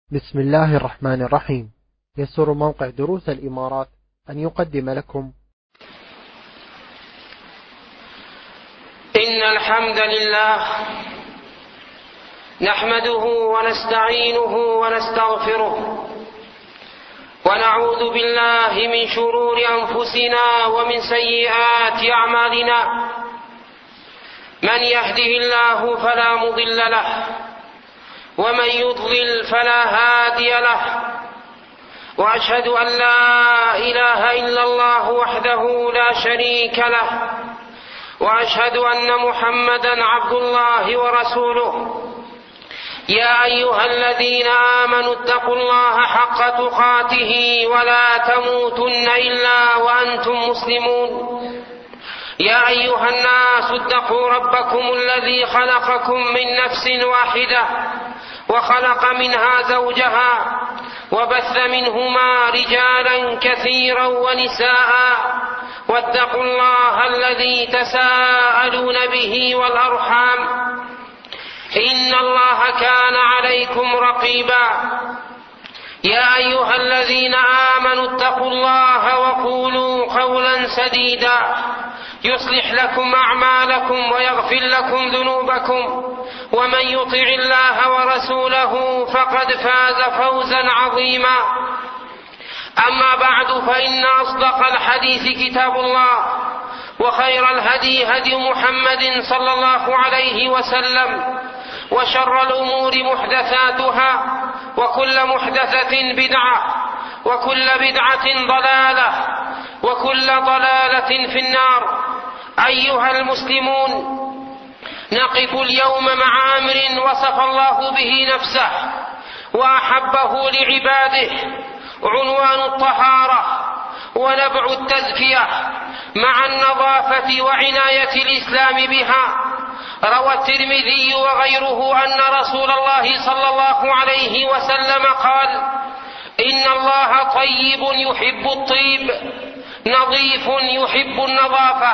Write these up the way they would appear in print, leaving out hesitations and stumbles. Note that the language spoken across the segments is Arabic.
بسم الله الرحمن الرحيم. يسر موقع دروس الإمارات أن يقدم لكم إن الحمد لله نحمده ونستعينه ونستغفره ونعوذ بالله من شرور أنفسنا ومن سيئات أعمالنا. من يهده الله فلا مضل له ومن يضلل فلا هادي له، وأشهد أن لا إله إلا الله وحده لا شريك له، وأشهد أن محمدا عبد الله ورسوله. يا أيها الذين آمنوا اتقوا الله حق تقاته ولا تموتن إلا وأنتم مسلمون. يا أيها الناس اتقوا ربكم الذي خلقكم من نفس واحدة وخلق منها زوجها وبث منهما رجالا كثيرا ونساء، واتقوا الله الذي تساءلون به والأرحام إن الله كان عليكم رقيبا. يا أيها الذين آمنوا اتقوا الله وقولوا قولا سديدا يصلح لكم أعمالكم ويغفر لكم ذنوبكم، ومن يطع الله ورسوله فقد فاز فوزا عظيما. أما بعد، فإن أصدق الحديث كتاب الله، وخير الهدي هدي محمد صلى الله عليه وسلم، وشر الأمور محدثاتها، وكل محدثة بدعة، وكل بدعة ضلالة، وكل ضلالة في النار. أيها المسلمون، نقف اليوم مع أمر وصف الله به نفسه وأحبه لعباده، عنوان الطهارة ونبع التزكية مع النظافة وعناية الإسلام بها. روى الترمذي وغيره أن رسول الله صلى الله عليه وسلم قال: إن الله طيب يحب الطيب، نظيف يحب النظافة،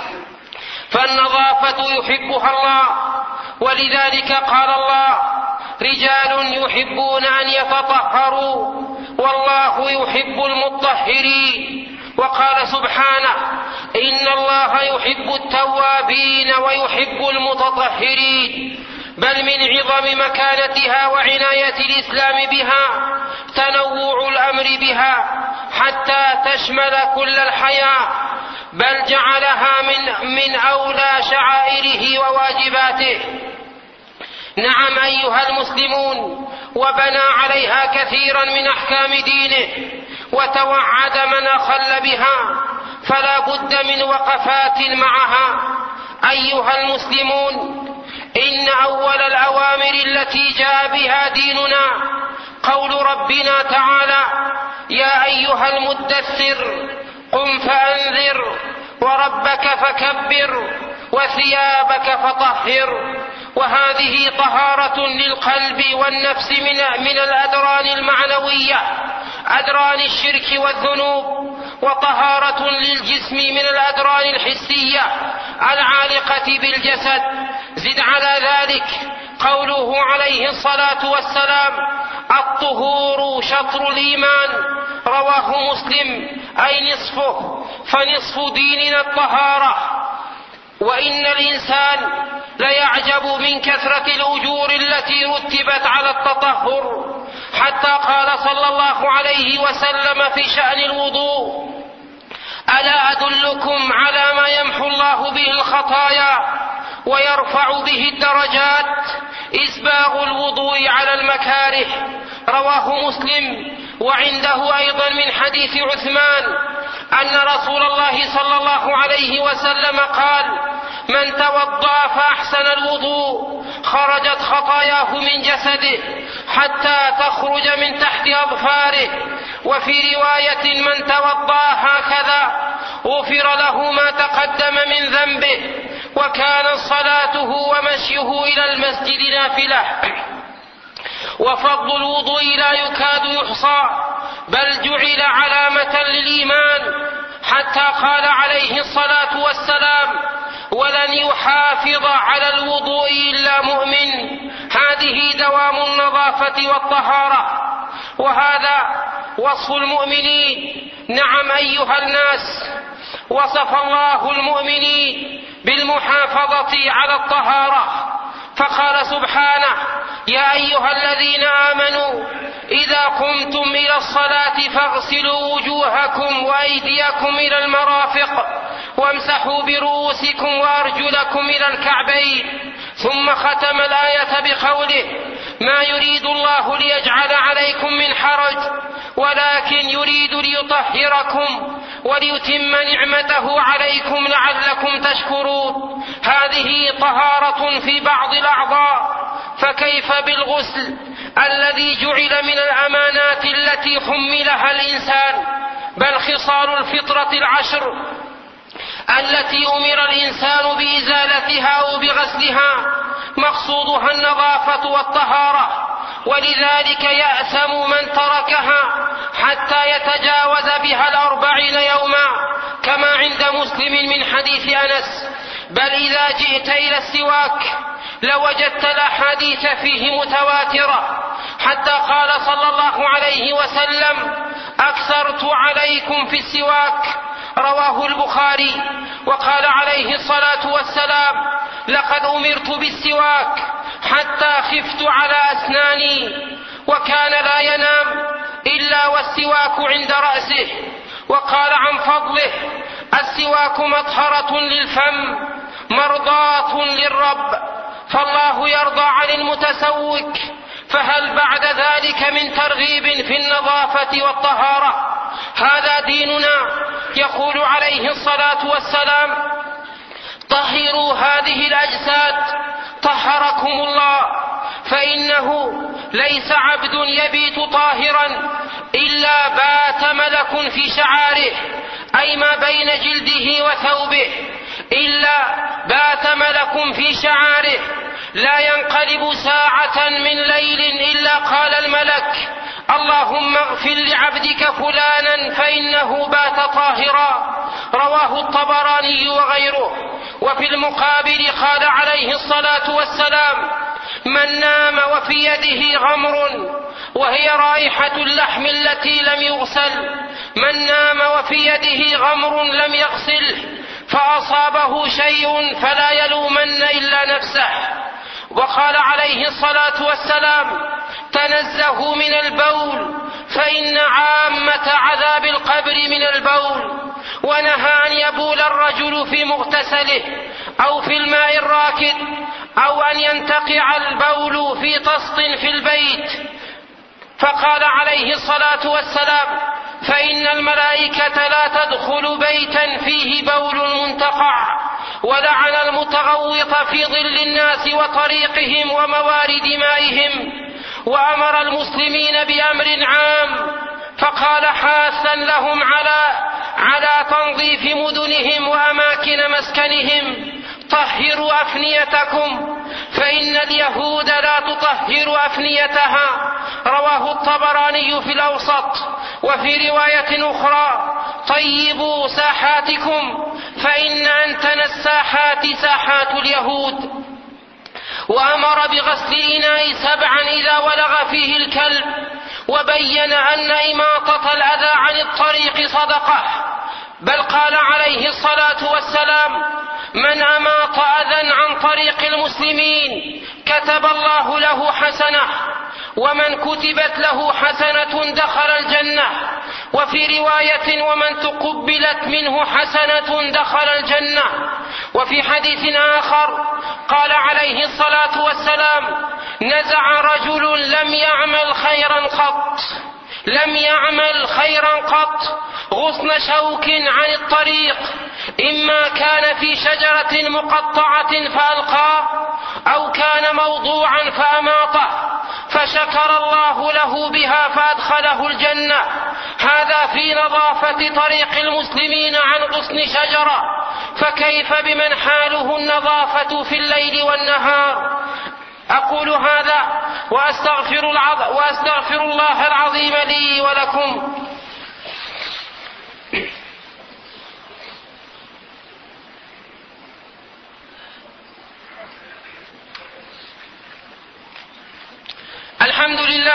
فالنظافة يحبها الله، ولذلك قال الله: رجال يحبون أن يتطهروا والله يحب المطهرين. وقال سبحانه: إن الله يحب التوابين ويحب المتطهرين. بل من عظم مكانتها وعناية الإسلام بها تنوع الأمر بها حتى تشمل كل الحياة، بل جعلها من أولى شعائره وواجباته. نعم أيها المسلمون، وبنى عليها كثيرا من أحكام دينه وتوعد من أخل بها، فلا بد من وقفات معها. أيها المسلمون، إن أول الأوامر التي جاء بها ديننا قول ربنا تعالى: يا أيها المدثر قم فأنذر وربك فكبر وثيابك فطهر. وهذه طهارة للقلب والنفس من الأدران المعنوية، أدران الشرك والذنوب، وطهارة للجسم من الأدران الحسية العالقة بالجسد. زد على ذلك قوله عليه الصلاة والسلام: الطهور شطر الإيمان، رواه مسلم، أي نصفه، فنصف ديننا الطهارة. وإن الإنسان ليعجب من كثرة الأجور التي رتبت على التطهر، حتى قال صلى الله عليه وسلم في شأن الوضوء: ألا أدلكم على ما يمحو الله به الخطايا ويرفع به الدرجات؟ إسباغ الوضوء على المكاره، رواه مسلم. وعنده أيضا من حديث عثمان أن رسول الله صلى الله عليه وسلم قال: من توضأ فأحسن الوضوء خرجت خطاياه من جسده حتى تخرج من تحت أظفاره. وفي رواية: من توضأ هكذا غفر له ما تقدم من ذنبه، وكانت صلاته ومشيه إلى المسجد نافلة. وفضل الوضوء لا يكاد يحصى، بل جعل علامة للإيمان، حتى قال عليه الصلاة والسلام: ولن يحافظ على الوضوء إلا مؤمن. هذه دوام النظافة والطهارة، وهذا وصف المؤمنين. نعم أيها الناس، وصف الله المؤمنين بالمحافظة على الطهارة، فقال سبحانه: يا أيها الذين آمنوا إذا قمتم إلى الصلاة فاغسلوا وجوهكم وأيديكم إلى المرافق وامسحوا برؤوسكم وأرجلكم إلى الكعبين. ثم ختم الآية بقوله: ما يريد الله ليجعل عليكم من حرج ولكن يريد ليطهركم وليتم نعمته عليكم لعلكم تشكرون. هذه طهارة في بعض الأعضاء، فكيف بالغسل الذي جعل من الأمانات التي حملها الإنسان؟ بل خصال الفطرة 10 التي أمر الإنسان بإزالتها أو بغسلها مقصودها النظافة والطهارة، ولذلك يأثم من تركها حتى يتجاوز بها 40 يوما، كما عند مسلم من حديث أنس. بل إذا جئت إلى السواك لوجدت الأحاديث فيه متواترة، حتى قال صلى الله عليه وسلم: أكثرت عليكم في السواك، رواه البخاري. وقال عليه الصلاة والسلام: لقد أمرت بالسواك حتى خفت على أسناني. وكان لا ينام إلا والسواك عند رأسه. وقال عن فضله: السواك مطهرة للفم مرضاة للرب، فالله يرضى عن المتسوك. فهل بعد ذلك من ترغيب في النظافة والطهارة؟ هذا ديننا. يقول عليه الصلاة والسلام: طهروا هذه الأجساد طهركم الله، فإنه ليس عبد يبيت طاهرا إلا بات ملك في شعاره، أي ما بين جلده وثوبه، إلا بات ملك في شعاره، لا ينقلب ساعة من ليل إلا قال الملك: اللهم اغفر لعبدك فلانا فإنه بات طاهرا. رواه الطبراني وغيره. وفي المقابل قال عليه الصلاة والسلام: من نام وفي يده غمر، وهي رائحة اللحم التي لم يغسل، من نام وفي يده غمر لم يغسله فأصابه شيء فلا يلومن إلا نفسه. وقال عليه الصلاة والسلام: تنزهوا من البول فإن عامة عذاب القبر من البول. ونهى أن يبول الرجل في مغتسله أو في الماء الراكد، أو أن ينتقع البول في طست في البيت. فقال عليه الصلاة والسلام: فإن الملائكة لا تدخل بيتا فيه بول منتقع. ولعن المتغوط في ظل الناس وطريقهم وموارد مائهم. وأمر المسلمين بأمر عام، فقال حاثا لهم على تنظيف مدنهم وأماكن مسكنهم: طهروا أفنيتكم فإن اليهود لا تطهر أفنيتها. رواه الطبراني في الأوسط. وفي رواية أخرى: طيبوا ساحاتكم فإن أنتن الساحات ساحات اليهود. وأمر بغسل الإناء 7 إذا ولغ فيه الكلب، وبين أن إماطة الأذى عن الطريق صدقة. بل قال عليه الصلاة والسلام: من أماط أذى عن طريق المسلمين كتب الله له حسنة، ومن كتبت له حسنة دخل الجنة. وفي رواية: ومن تقبلت منه حسنة دخل الجنة. وفي حديث آخر قال عليه الصلاة والسلام: نزع رجل لم يعمل خيرا قط غصن شوك عن الطريق، إما كان في شجرة مقطعة فألقاه، أو كان موضوعا فأماطه، فشكر الله له بها فأدخله الجنة. هذا في نظافة طريق المسلمين عن غصن شجرة، فكيف بمن حاله النظافة في الليل والنهار؟ أقول هذا وأستغفر الله العظيم لي ولكم.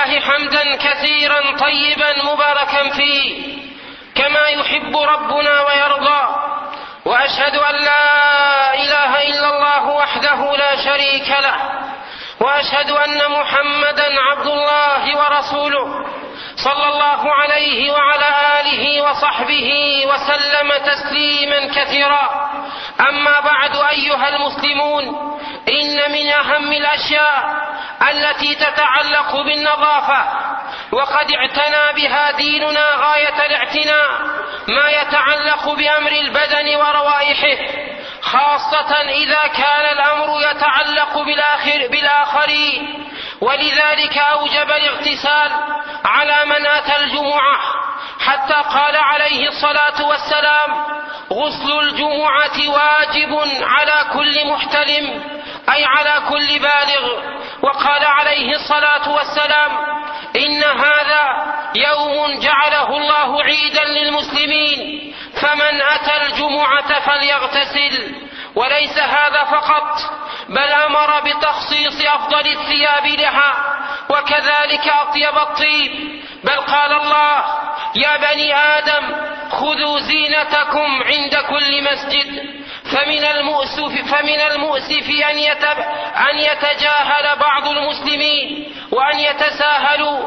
لله حمدا كثيرا طيبا مباركا فيه كما يحب ربنا ويرضى، وأشهد أن لا إله إلا الله وحده لا شريك له، وأشهد أن محمدا عبد الله ورسوله صلى الله عليه وعلى آله وصحبه وسلم تسليما كثيرا. أما بعد أيها المسلمون، إن من أهم الأشياء التي تتعلق بالنظافة وقد اعتنى بها ديننا غاية الاعتناء ما يتعلق بأمر البدن وروائحه، خاصة إذا كان الأمر يتعلق بالآخرين، ولذلك أوجب الاغتسال على من أتى الجمعة، حتى قال عليه الصلاة والسلام: غسل الجمعة واجب على كل محتلم، أي على كل بالغ. وقال عليه الصلاة والسلام: إن هذا يوم جعله الله عيدا للمسلمين، فمن أتى الجمعة فليغتسل. وليس هذا فقط، بل أمر بتخصيص أفضل الثياب لها، وكذلك أطيب الطيب، بل قال الله: يا بني آدم خذوا زينتكم عند كل مسجد. فمن المؤسف أن يتجاهل بعض المسلمين وأن يتساهلوا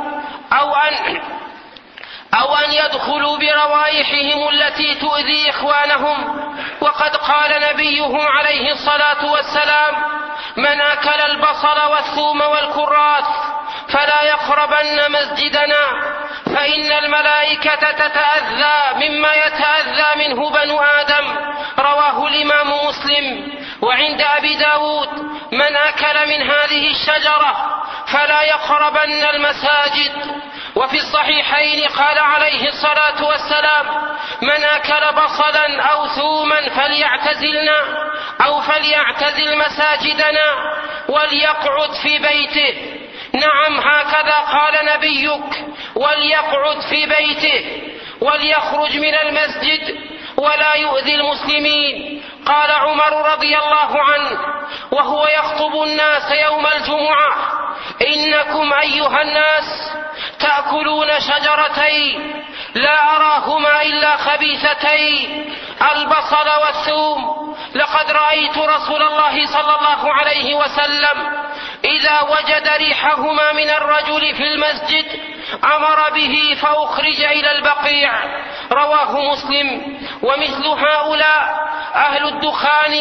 أو أن يدخلوا بروائحهم التي تؤذي إخوانهم، وقد قال نبيهم عليه الصلاة والسلام: من أكل البصل والثوم والكراث فلا يقربن مسجدنا، فإن الملائكة تتأذى مما يتأذى منه بنو آدم. رواه الإمام مسلم. وعند أبي داود: من أكل من هذه الشجرة فلا يقربن المساجد. وفي الصحيحين قال عليه الصلاة والسلام: من أكل بصلا أو ثوما فليعتزلنا أو فليعتزل مساجدنا وليقعد في بيته. نعم، هكذا قال نبيك: وليقعد في بيته وليخرج من المسجد ولا يؤذي المسلمين. قال عمر رضي الله عنه وهو يخطب الناس يوم الجمعة: إنكم أيها الناس تأكلون شجرتين لا أراهما إلا خبيثتين، البصل والثوم. لقد رأيت رسول الله صلى الله عليه وسلم إذا وجد ريحهما من الرجل في المسجد أمر به فأخرج إلى البقيع. رواه مسلم. ومثل هؤلاء أهل الدخان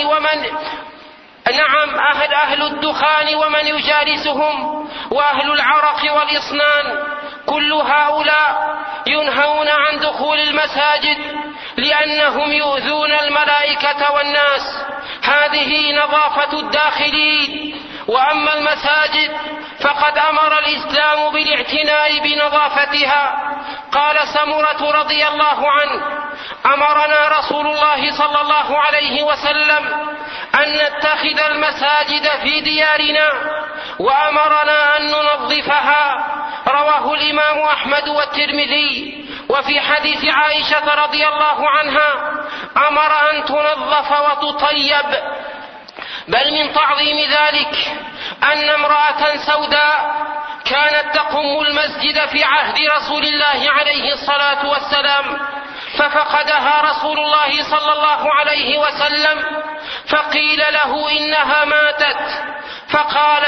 ومن يجالسهم، وأهل العرق والإصنان، كل هؤلاء ينهون عن دخول المساجد لأنهم يؤذون الملائكة والناس. هذه نظافة الداخلين. وأما المساجد فقد أمر الإسلام بالاعتناء بنظافتها. قال سمرة رضي الله عنه: أمرنا رسول الله صلى الله عليه وسلم أن نتخذ المساجد في ديارنا، وأمرنا أن ننظفها. رواه الإمام أحمد والترمذي. وفي حديث عائشة رضي الله عنها أمر أن تنظف وتطيب. بل من تعظيم ذلك أن امرأة سوداء كانت تقم المسجد في عهد رسول الله عليه الصلاة والسلام، ففقدها رسول الله صلى الله عليه وسلم، فقيل له إنها ماتت، فقال: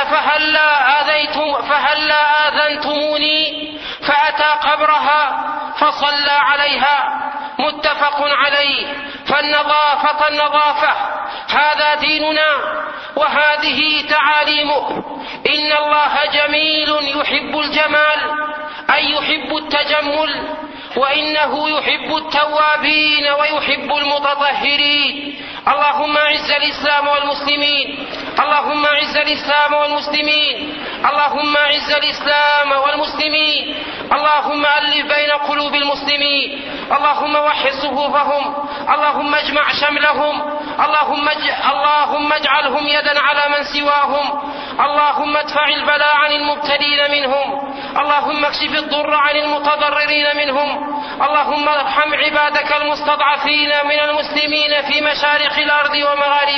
فهلا آذنتموني؟ فأتى قبرها فصلى عليها. متفق عليه. فالنظافة النظافة، هذا ديننا وهذه تعاليمه. إن الله جميل يحب الجمال، أي يحب التجمل، وإنه يحب التوابين ويحب المتطهرين. اللهم أعز الإسلام والمسلمين، اللهم أعز الإسلام والمسلمين، اللهم أعز الإسلام والمسلمين، اللهم ألف بين قلوب المسلمين، اللهم وحد صفوفهم، اللهم اجمع شملهم، اللهم اجعلهم يدا على من سواهم، اللهم ادفع البلاء عن المبتلين منهم، اللهم اكشف الضر عن المتضررين منهم، اللهم ارحم عبادك المستضعفين من المسلمين في مشارق الأرض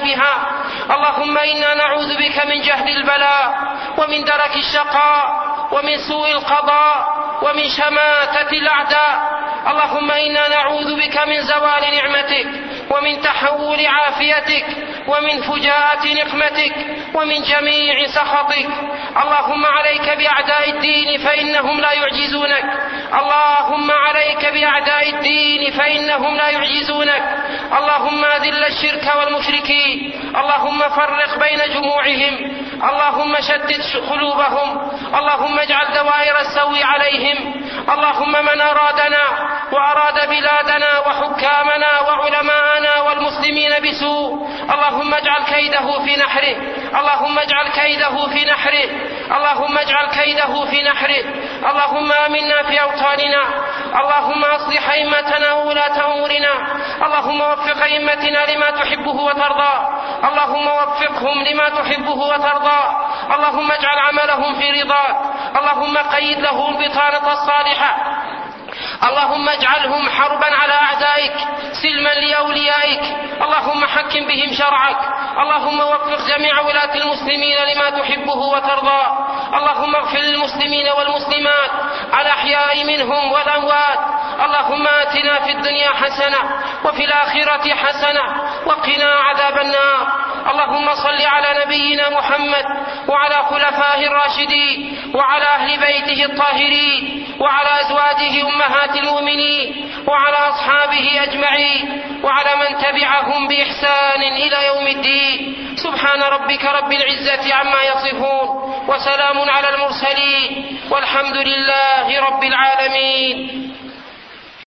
ومغاربها. اللهم إنا نعوذ بك من جهد البلاء ومن درك الشقاء ومن سوء القضاء ومن شماتة الأعداء. اللهم إنا نعوذ بك من زوال نعمتك ومن تحول عافيتك ومن فجاءة نقمتك ومن جميع سخطك. اللهم عليك بأعداء الدين فإنهم لا يعجزونك. اللهم عليك بأعداء الدين فإنهم لا يعجزونك. اللهم أذل الشرك والمشركين. اللهم فرق بين جموعهم. اللهم شتت قلوبهم. اللهم اجعل دوائر السوء عليهم. اللهم من أرادنا وأراد بلادنا وحكامنا وعلماءنا والمسلمين بسوء اللهم اجعل كيده في نحره. اللهم اجعل كيده في نحره. اللهم اجعل كيده في نحره. اللهم آمنا في أوطاننا. اللهم أصلح أئمتنا وولاة أمورنا. اللهم وفق أئمتنا لما تحبه وترضى. اللهم وفقهم لما تحبه وترضى. اللهم اجعل عملهم في رضاك. اللهم قيد له البطانة الصالحة. اللهم اجعلهم حربا على أعدائك سلما لأوليائك. اللهم حكم بهم شرعك. اللهم وفق جميع ولاة المسلمين لما تحبه وترضى. اللهم اغفر للمسلمين والمسلمات الأحياء منهم والأموات. اللهم آتنا في الدنيا حسنة وفي الآخرة حسنة وقنا عذاب النار. اللهم صل على نبينا محمد وعلى خلفائه الراشدين وعلى أهل بيته الطاهرين وعلى أزواجه أمهات المؤمنين وعلى أصحابه أجمعين وعلى من تبعهم بإحسان إلى يوم الدين. سبحان ربك رب العزة عما يصفون وسلام على المرسلين والحمد لله رب العالمين.